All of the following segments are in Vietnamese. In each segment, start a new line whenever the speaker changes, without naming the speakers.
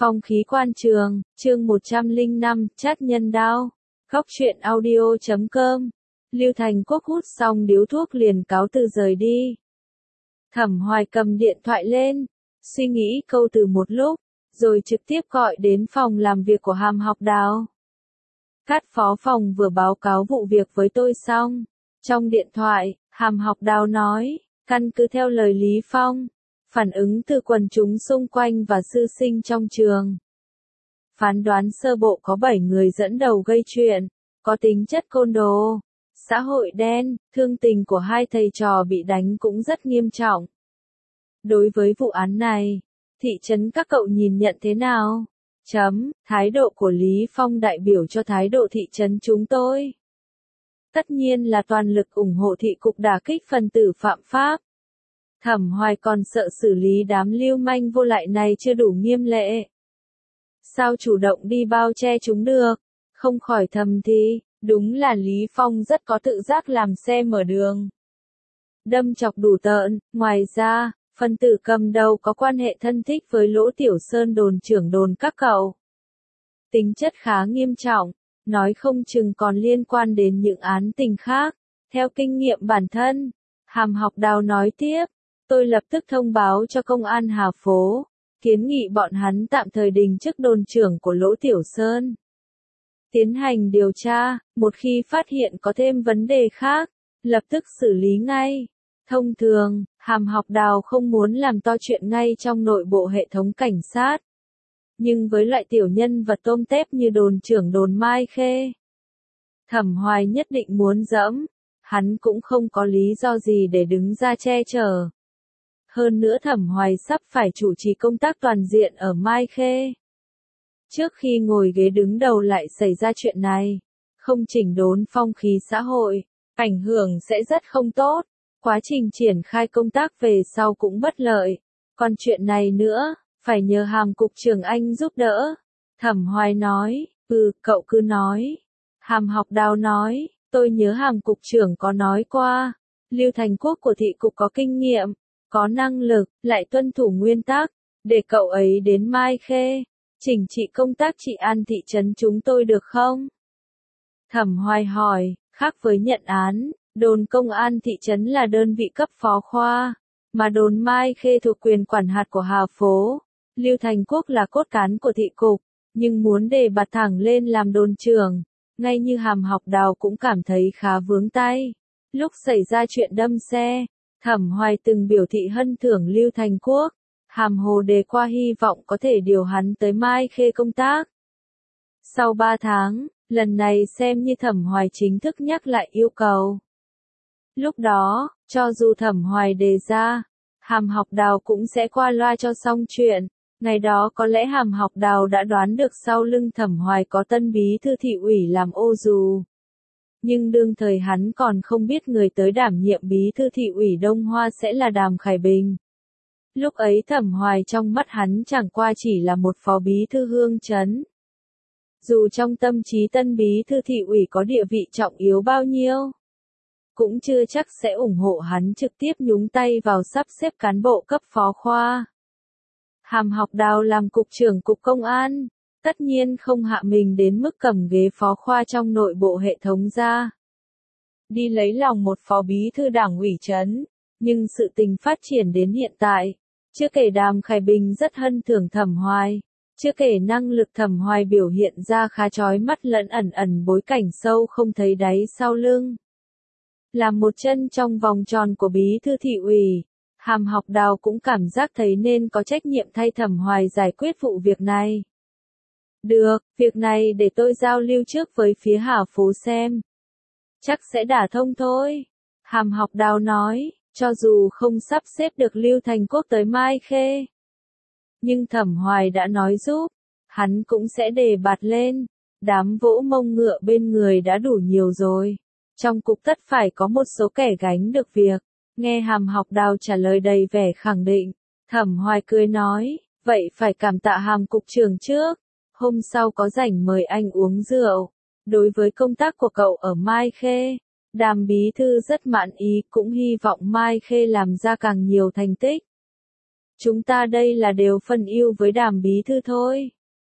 Phong khí quan trường, chương 105, chát nhân đao. Góc truyện audio.com. Lưu Thành Quốc hút xong điếu thuốc liền cáo từ rời đi. Thẩm Hoài cầm điện thoại lên, suy nghĩ câu từ một lúc, rồi trực tiếp gọi đến phòng làm việc của Hàm Học Đào. Cát phó phòng vừa báo cáo vụ việc với tôi xong. Trong điện thoại, Hàm Học Đào nói, căn cứ theo lời Lý Phong, phản ứng từ quần chúng xung quanh và sư sinh trong trường, phán đoán sơ bộ có 7 người dẫn đầu gây chuyện, có tính chất côn đồ, xã hội đen, thương tình của hai thầy trò bị đánh cũng rất nghiêm trọng. Đối với vụ án này, thị trấn các cậu nhìn nhận thế nào? Thái độ của Lý Phong đại biểu cho thái độ thị trấn chúng tôi. Tất nhiên là toàn lực ủng hộ thị cục đả kích phần tử phạm pháp. Thẩm Hoài còn sợ xử lý đám lưu manh vô lại này chưa đủ nghiêm lệ. Sao chủ động đi bao che chúng được? Không khỏi thầm thì, đúng là Lý Phong rất có tự giác làm xe mở đường. Đâm chọc đủ tợn, ngoài ra, phần tử cầm đầu có quan hệ thân thích với Lỗ Tiểu Sơn đồn trưởng đồn các cậu. Tính chất khá nghiêm trọng, nói không chừng còn liên quan đến những án tình khác. Theo kinh nghiệm bản thân, Hàm Học Đào nói tiếp, tôi lập tức thông báo cho công an Hà Phố, kiến nghị bọn hắn tạm thời đình chức đồn trưởng của Lỗ Tiểu Sơn. Tiến hành điều tra, một khi phát hiện có thêm vấn đề khác, lập tức xử lý ngay. Thông thường, Hàm Học Đào không muốn làm to chuyện ngay trong nội bộ hệ thống cảnh sát. Nhưng với loại tiểu nhân vật tôm tép như đồn trưởng đồn Mai Khê, Thẩm Hoài nhất định muốn dẫm, hắn cũng không có lý do gì để đứng ra che chở. Hơn nữa Thẩm Hoài sắp phải chủ trì công tác toàn diện ở Mai Khê. Trước khi ngồi ghế đứng đầu lại xảy ra chuyện này, không chỉnh đốn phong khí xã hội, ảnh hưởng sẽ rất không tốt, quá trình triển khai công tác về sau cũng bất lợi. Còn chuyện này nữa, phải nhờ Hàm cục trưởng anh giúp đỡ. Thẩm Hoài nói, cậu cứ nói. Hàm Học Đào nói, tôi nhớ Hàm cục trưởng có nói qua, Lưu Thành Quốc của thị cục có kinh nghiệm, có năng lực, lại tuân thủ nguyên tắc, để cậu ấy đến Mai Khê, chỉnh trị công tác trị an thị trấn chúng tôi được không? Thẩm Hoài hỏi, khác với nhận án, đồn công an thị trấn là đơn vị cấp phó khoa, mà đồn Mai Khê thuộc quyền quản hạt của Hà Phố. Lưu Thành Quốc là cốt cán của thị cục, nhưng muốn đề bạt thẳng lên làm đồn trưởng, ngay như Hàm Học Đào cũng cảm thấy khá vướng tay. Lúc xảy ra chuyện đâm xe, Thẩm Hoài từng biểu thị hân thưởng Lưu Thành Quốc, hàm hồ đề qua hy vọng có thể điều hắn tới Mai Khê công tác. Sau 3 tháng, lần này xem như Thẩm Hoài chính thức nhắc lại yêu cầu. Lúc đó, cho dù Thẩm Hoài đề ra, Hàm Học Đào cũng sẽ qua loa cho xong chuyện. Ngày đó có lẽ Hàm Học Đào đã đoán được sau lưng Thẩm Hoài có tân bí thư thị ủy làm ô dù. Nhưng đương thời hắn còn không biết người tới đảm nhiệm bí thư thị ủy Đông Hoa sẽ là Đàm Khải Bình. Lúc ấy Thẩm Hoài trong mắt hắn chẳng qua chỉ là một phó bí thư hương trấn. Dù trong tâm trí tân bí thư thị ủy có địa vị trọng yếu bao nhiêu, cũng chưa chắc sẽ ủng hộ hắn trực tiếp nhúng tay vào sắp xếp cán bộ cấp phó khoa. Hàm Học Đào làm cục trưởng cục công an, tất nhiên không hạ mình đến mức cầm ghế phó khoa trong nội bộ hệ thống ra. Đi lấy lòng một phó bí thư đảng ủy trấn, nhưng sự tình phát triển đến hiện tại, chưa kể Đàm Khải Bình rất hân thưởng Thẩm Hoài, chưa kể năng lực Thẩm Hoài biểu hiện ra khá chói mắt lẫn ẩn bối cảnh sâu không thấy đáy sau lưng. Làm một chân trong vòng tròn của bí thư thị ủy, Hàm Học Đào cũng cảm giác thấy nên có trách nhiệm thay Thẩm Hoài giải quyết vụ việc này. Được, việc này để tôi giao lưu trước với phía Hà Phố xem. Chắc sẽ đả thông thôi. Hàm Học Đào nói, cho dù không sắp xếp được Lưu Thành Quốc tới Mai Khê, nhưng Thẩm Hoài đã nói giúp, hắn cũng sẽ đề bạt lên. Đám vỗ mông ngựa bên người đã đủ nhiều rồi. Trong cục tất phải có một số kẻ gánh được việc. Nghe Hàm Học Đào trả lời đầy vẻ khẳng định, Thẩm Hoài cười nói, vậy phải cảm tạ Hàm cục trưởng trước. Hôm sau có rảnh mời anh uống rượu. Đối với công tác của cậu ở Mai Khê, Đàm bí thư rất mãn ý, cũng hy vọng Mai Khê làm ra càng nhiều thành tích. Chúng ta đây là đều phân ưu với Đàm bí thư thôi.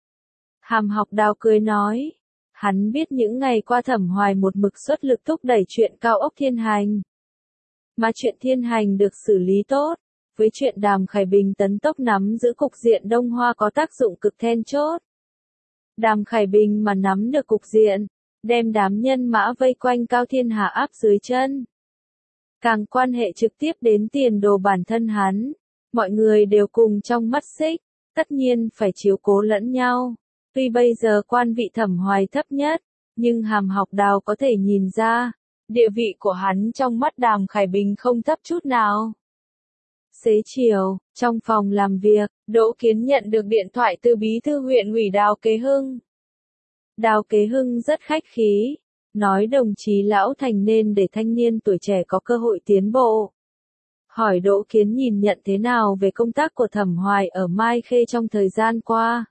Hàm Học Đào cười nói. Hắn biết những ngày qua Thẩm Hoài một mực xuất lực thúc đẩy chuyện cao ốc Thiên Hành. Mà chuyện Thiên Hành được xử lý tốt, với chuyện Đàm Khải Bình tấn tốc nắm giữ cục diện Đông Hoa có tác dụng cực then chốt. Đàm Khải Bình mà nắm được cục diện, đem đám nhân mã vây quanh Cao Thiên Hà áp dưới chân. Càng quan hệ trực tiếp đến tiền đồ bản thân hắn, mọi người đều cùng trong mắt xích, tất nhiên phải chiếu cố lẫn nhau. Tuy bây giờ quan vị Thẩm Hoài thấp nhất, nhưng Hàm Học Đào có thể nhìn ra, địa vị của hắn trong mắt Đàm Khải Bình không thấp chút nào. Xế chiều, trong phòng làm việc, Đỗ Kiến nhận được điện thoại từ bí thư huyện ủy Đào Kế Hưng. Đào Kế Hưng rất khách khí, nói đồng chí Lão Thành nên để thanh niên tuổi trẻ có cơ hội tiến bộ. Hỏi Đỗ Kiến nhìn nhận thế nào về công tác của Thẩm Hoài ở Mai Khê trong thời gian qua.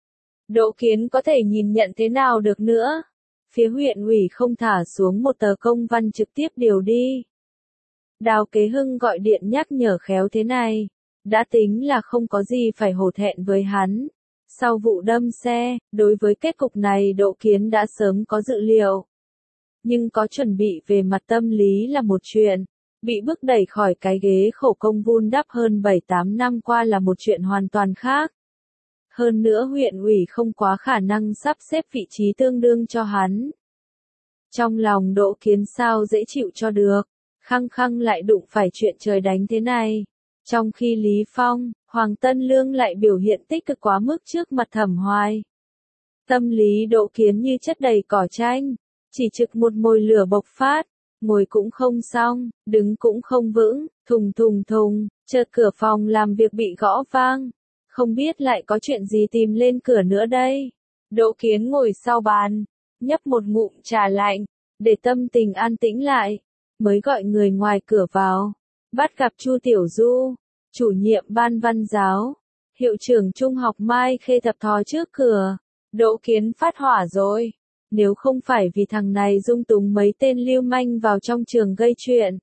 Đỗ Kiến có thể nhìn nhận thế nào được nữa. Phía huyện ủy không thả xuống một tờ công văn trực tiếp điều đi. Đào Kế Hưng gọi điện nhắc nhở khéo thế này, đã tính là không có gì phải hổ thẹn với hắn. Sau vụ đâm xe, đối với kết cục này Đỗ Kiến đã sớm có dự liệu. Nhưng có chuẩn bị về mặt tâm lý là một chuyện, bị bức đẩy khỏi cái ghế khổ công vun đắp hơn 7-8 năm qua là một chuyện hoàn toàn khác. Hơn nữa huyện ủy không quá khả năng sắp xếp vị trí tương đương cho hắn. Trong lòng Đỗ Kiến sao dễ chịu cho được, khăng khăng lại đụng phải chuyện trời đánh thế này. Trong khi Lý Phong, Hoàng Tân Lương lại biểu hiện tích cực quá mức trước mặt Thẩm Hoài. Tâm lý Đỗ Kiến như chất đầy cỏ tranh, chỉ trực một mồi lửa bộc phát, ngồi cũng không xong, đứng cũng không vững, thùng thùng thùng, chợt cửa phòng làm việc bị gõ vang. Không biết lại có chuyện gì tìm lên cửa nữa đây. Đỗ Kiến ngồi sau bàn, nhấp một ngụm trà lạnh, để tâm tình an tĩnh lại, mới gọi người ngoài cửa vào. Bắt gặp Chu Tiểu Du, chủ nhiệm ban văn giáo, hiệu trưởng trung học Mai Khê thập thò trước cửa. Đỗ Kiến phát hỏa rồi. Nếu không phải vì thằng này dung túng mấy tên lưu manh vào trong trường gây chuyện,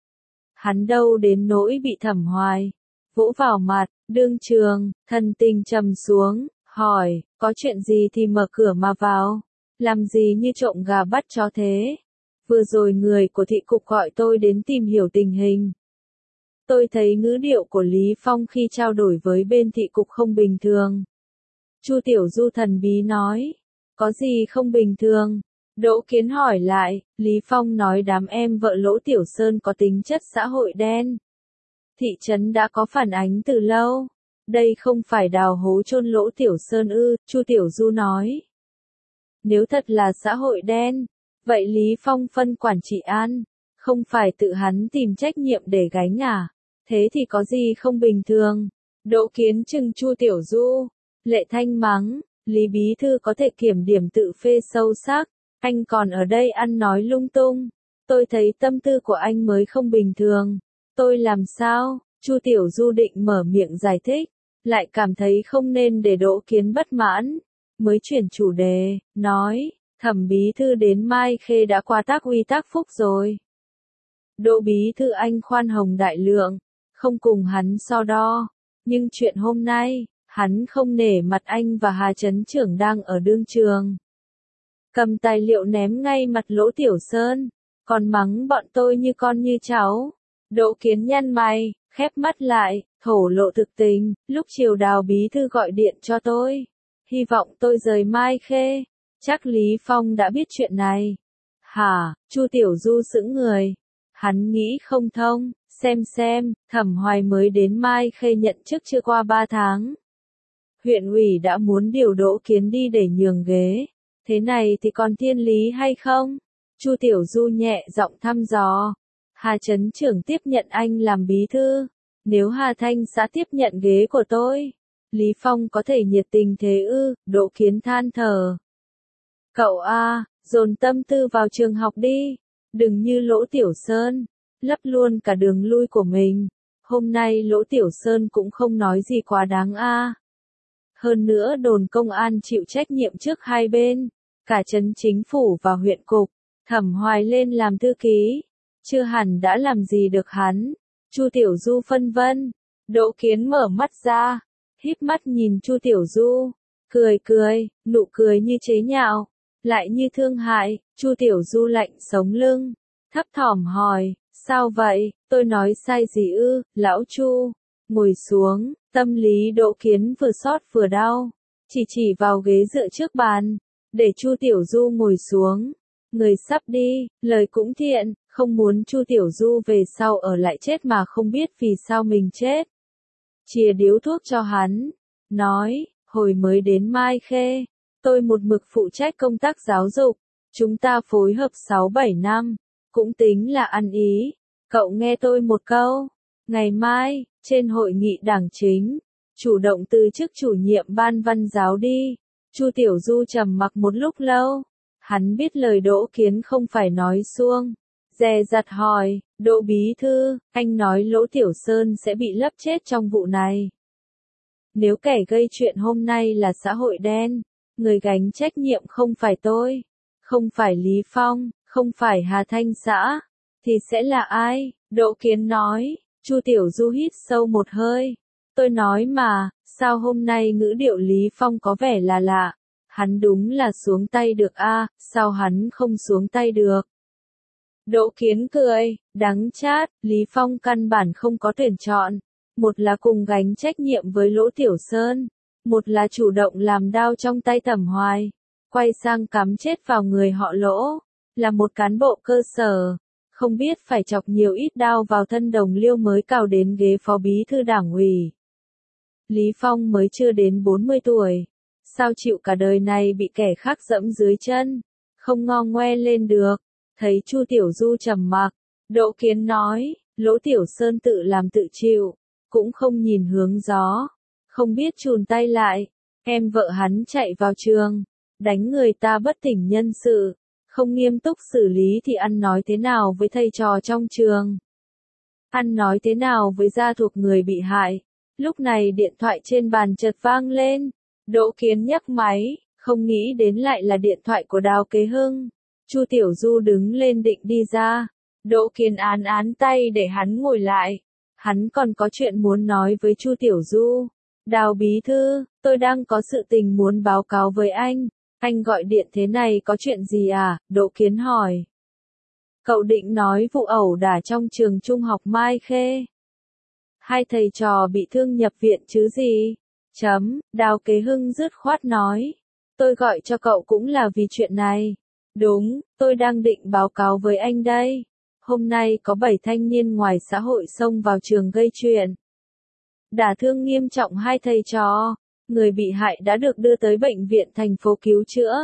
hắn đâu đến nỗi bị Thẩm Hoài vỗ vào mặt. Đương trường, thần tình trầm xuống, hỏi, có chuyện gì thì mở cửa mà vào, làm gì như trộm gà bắt chó thế. Vừa rồi người của thị cục gọi tôi đến tìm hiểu tình hình. Tôi thấy ngữ điệu của Lý Phong khi trao đổi với bên thị cục không bình thường. Chu Tiểu Du thần bí nói, có gì không bình thường? Đỗ Kiến hỏi lại, Lý Phong nói đám em vợ Lỗ Tiểu Sơn có tính chất xã hội đen. Thị trấn đã có phản ánh từ lâu. Đây không phải đào hố chôn Lỗ Tiểu Sơn ư, Chu Tiểu Du nói. Nếu thật là xã hội đen, vậy Lý Phong phân quản trị an, không phải tự hắn tìm trách nhiệm để gánh à? Thế thì có gì không bình thường? Đỗ Kiến trừng Chu Tiểu Du, Lệ Thanh mắng, Lý Bí Thư có thể kiểm điểm tự phê sâu sắc, anh còn ở đây ăn nói lung tung. Tôi thấy tâm tư của anh mới không bình thường. Tôi làm sao? Chu Tiểu Du định mở miệng giải thích, lại cảm thấy không nên để Đỗ Kiến bất mãn, mới chuyển chủ đề, nói, Thẩm Bí Thư đến Mai Khê đã qua tác uy tác phúc rồi. Đỗ Bí Thư anh khoan hồng đại lượng, không cùng hắn so đo, nhưng chuyện hôm nay, hắn không nể mặt anh và Hà Trấn Trưởng đang ở đương trường. Cầm tài liệu ném ngay mặt Lỗ Tiểu Sơn, còn mắng bọn tôi như con như cháu. Đỗ Kiến nhăn mày, khép mắt lại, thổ lộ thực tình, lúc chiều Đào Bí Thư gọi điện cho tôi. Hy vọng tôi rời Mai Khê. Chắc Lý Phong đã biết chuyện này. Hả? Chu Tiểu Du sững người. Hắn nghĩ không thông, xem, Thẩm Hoài mới đến Mai Khê nhận chức chưa qua 3 tháng. Huyện ủy đã muốn điều Đỗ Kiến đi để nhường ghế. Thế này thì còn thiên lý hay không? Chu Tiểu Du nhẹ giọng thăm dò. Hà Trấn Trưởng tiếp nhận anh làm bí thư. Nếu Hà Thanh xã tiếp nhận ghế của tôi, Lý Phong có thể nhiệt tình thế ư? Đỗ Kiến than thở. Cậu a, dồn tâm tư vào trường học đi. Đừng như Lỗ Tiểu Sơn, lấp luôn cả đường lui của mình. Hôm nay Lỗ Tiểu Sơn cũng không nói gì quá đáng a. Hơn nữa đồn công an chịu trách nhiệm trước hai bên, cả trấn chính phủ và huyện cục. Thẩm Hoài lên làm thư ký, chưa hẳn đã làm gì được hắn. Chu Tiểu Du phân vân, Đỗ Kiến mở mắt ra, híp mắt nhìn Chu Tiểu Du, cười cười, nụ cười như chế nhạo, lại như thương hại. Chu Tiểu Du lạnh sống lưng, thấp thỏm hỏi, sao vậy, tôi nói sai gì ư? Lão Chu, ngồi xuống. Tâm lý Đỗ Kiến vừa xót vừa đau, chỉ vào ghế dựa trước bàn, để Chu Tiểu Du ngồi xuống. Người sắp đi, lời cũng thiện, không muốn Chu Tiểu Du về sau ở lại chết mà không biết vì sao mình chết. Chìa điếu thuốc cho hắn, nói, hồi mới đến Mai Khê, tôi một mực phụ trách công tác giáo dục, chúng ta phối hợp 6-7 năm, cũng tính là ăn ý. Cậu nghe tôi một câu, ngày mai, trên hội nghị đảng chính, chủ động từ chức chủ nhiệm ban văn giáo đi. Chu Tiểu Du trầm mặc một lúc lâu, hắn biết lời Đỗ Kiến không phải nói suông, dè dặt hỏi, Đỗ bí thư, anh nói Lỗ Tiểu Sơn sẽ bị lấp chết trong vụ này. Nếu kẻ gây chuyện hôm nay là xã hội đen, người gánh trách nhiệm không phải tôi, không phải Lý Phong, không phải Hà Thanh xã, thì sẽ là ai? Đỗ Kiến nói. Chu Tiểu Du hít sâu một hơi. Tôi nói mà, sao hôm nay ngữ điệu Lý Phong có vẻ là lạ. Hắn đúng là xuống tay được a, sao hắn không xuống tay được? Đỗ Kiến cười, đắng chát, Lý Phong căn bản không có tuyển chọn. Một là cùng gánh trách nhiệm với Lỗ Tiểu Sơn, một là chủ động làm đao trong tay Thẩm Hoài, quay sang cắm chết vào người họ Lỗ, là một cán bộ cơ sở. Không biết phải chọc nhiều ít đao vào thân đồng liêu mới cào đến ghế phó bí thư đảng ủy. Lý Phong mới chưa đến 40 tuổi. Sao chịu cả đời này bị kẻ khác dẫm dưới chân, không ngo ngoe lên được. Thấy Chu Tiểu Du trầm mặc, Đỗ Kiến nói, Lỗ Tiểu Sơn tự làm tự chịu, cũng không nhìn hướng gió, không biết chùn tay lại. Em vợ hắn chạy vào trường, đánh người ta bất tỉnh nhân sự. Không nghiêm túc xử lý thì ăn nói thế nào với thầy trò trong trường? Ăn nói thế nào với gia thuộc người bị hại? Lúc này điện thoại trên bàn chợt vang lên. Đỗ Kiến nhấc máy, không nghĩ đến lại là điện thoại của Đào Kế Hưng. Chu Tiểu Du đứng lên định đi ra. Đỗ Kiến án tay để hắn ngồi lại. Hắn còn có chuyện muốn nói với Chu Tiểu Du. Đào bí thư, tôi đang có sự tình muốn báo cáo với anh. Anh gọi điện thế này có chuyện gì à? Đỗ Kiến hỏi. Cậu định nói vụ ẩu đả trong trường trung học Mai Khê. Hai thầy trò bị thương nhập viện chứ gì? Đào Kế Hưng dứt khoát nói. Tôi gọi cho cậu cũng là vì chuyện này. Đúng, tôi đang định báo cáo với anh đây. Hôm nay có 7 thanh niên ngoài xã hội xông vào trường gây chuyện. Đả thương nghiêm trọng hai thầy trò. Người bị hại đã được đưa tới bệnh viện thành phố cứu chữa.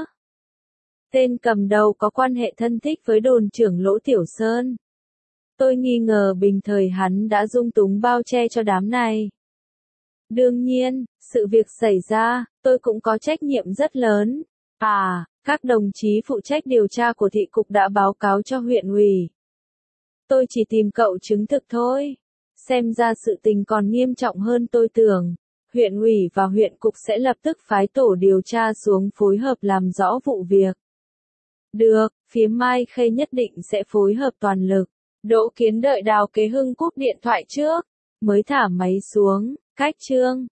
Tên cầm đầu có quan hệ thân thích với đồn trưởng Lỗ Tiểu Sơn. Tôi nghi ngờ bình thời hắn đã dung túng bao che cho đám này. Đương nhiên, sự việc xảy ra, tôi cũng có trách nhiệm rất lớn. Các đồng chí phụ trách điều tra của thị cục đã báo cáo cho huyện ủy. Tôi chỉ tìm cậu chứng thực thôi. Xem ra sự tình còn nghiêm trọng hơn tôi tưởng. Huyện ủy và huyện cục sẽ lập tức phái tổ điều tra xuống phối hợp làm rõ vụ việc. Được, phía Mai Khê nhất định sẽ phối hợp toàn lực. Đỗ Kiến đợi Đào Kế Hưng cúp điện thoại trước, mới thả máy xuống, cách chương.